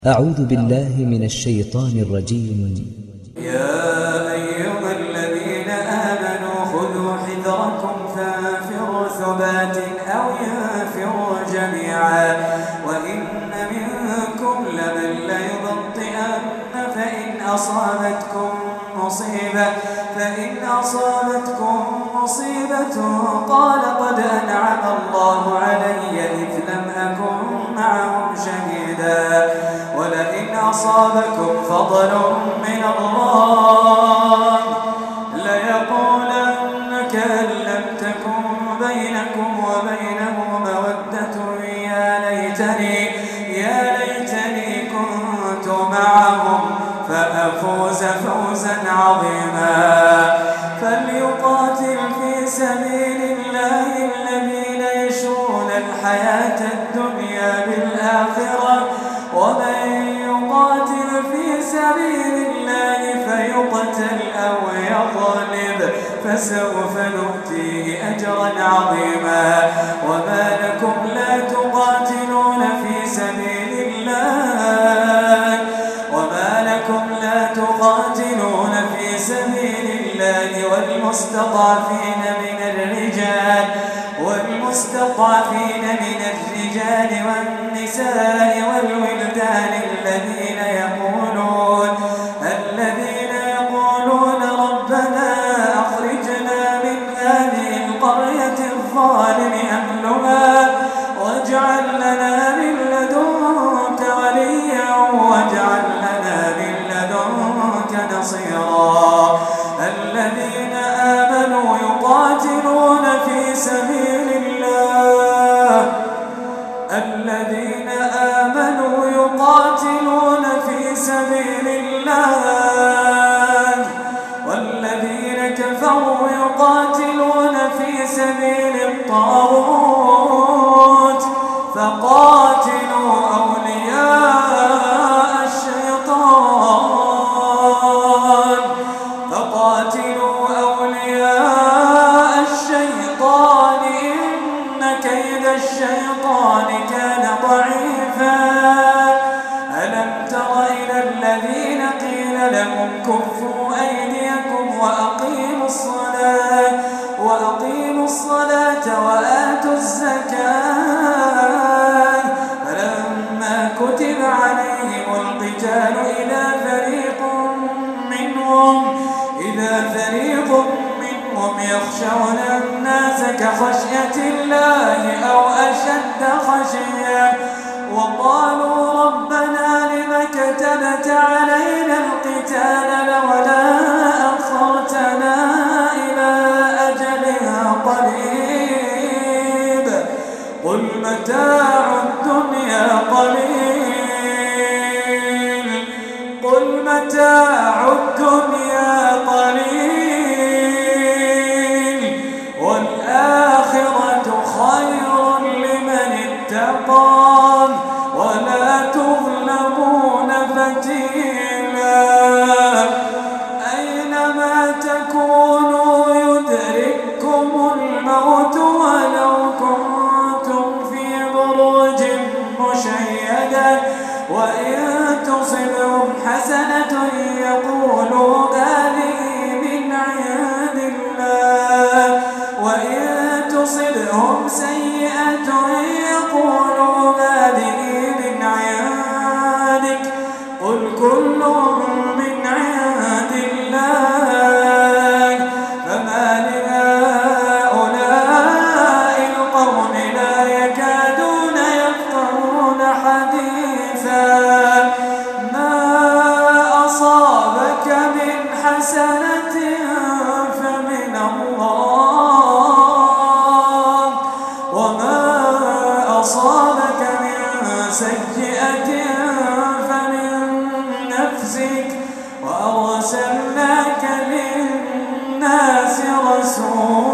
أعوذ بالله من الشيطان الرجيم. يا أيها الذين آمنوا خذوا حذركم فانفروا ثبات أو ينفروا جميعا وإن منكم لمن ليبطئن فإن أصابتكم مصيبة قال قد أنعم الله علي إذ لم أكن معهم شهيدا ولئن أصابكم فضل من الله ليقولن كأن لم تكن بينكم وبينه مودة يا ليتني كنت معهم فأفوز فوزا عظيما فليقاتل في سبيل الله الذين يشرون الحياة الدنيا بالآخرة ومن يقاتل في سبيل الله فيقتل أو يغلب فسوف نؤتيه أجرا عظيما وما لكم لا تقاتلون في سبيل الله والمستضعفين من الرجال والنساء والولدان الذين يقولون ربنا أخرجنا من هذه القرية الظالم أهلها واجعل لنا من لدنك وليا واجعل لنا من لدنك نصيرا الذين آمنوا يقاتلون في سبيل الله والذين كفروا يقاتلون في سبيل الطاغوت فقاتلوا أولياء الشيطان إن كيد الشيطان كان ضعيفا ألم تر إلى الذين قيل لهم كفوا أيديكم وأقيموا الصلاة وآتوا الزكاة فلما كتب عليهم القتال إذا فريق منهم يخشون الناس كخشية الله أو أشد خشية وقالوا ربنا لم كتبت علينا القتال لولا أخرتنا إلى أجل قريب قل متاع الدنيا قليل والآخرة خير لمن اتقى ولا تظلمون فتيلا أينما تكونوا يدرككم الموت ولو كنتم في بروج مشيدة وإن تصبهم حسنة يقولوا هذه من عند الله وإن تصبهم سيئة يقولوا هذه من عندك قل كل من عند الله فما لهؤلاء القوم لا يكادون يفقهون حديثا ما أصابك من حسنة فمن الله وما أصابك من سيئة فمن نفسك وأرسلناك للناس رسولا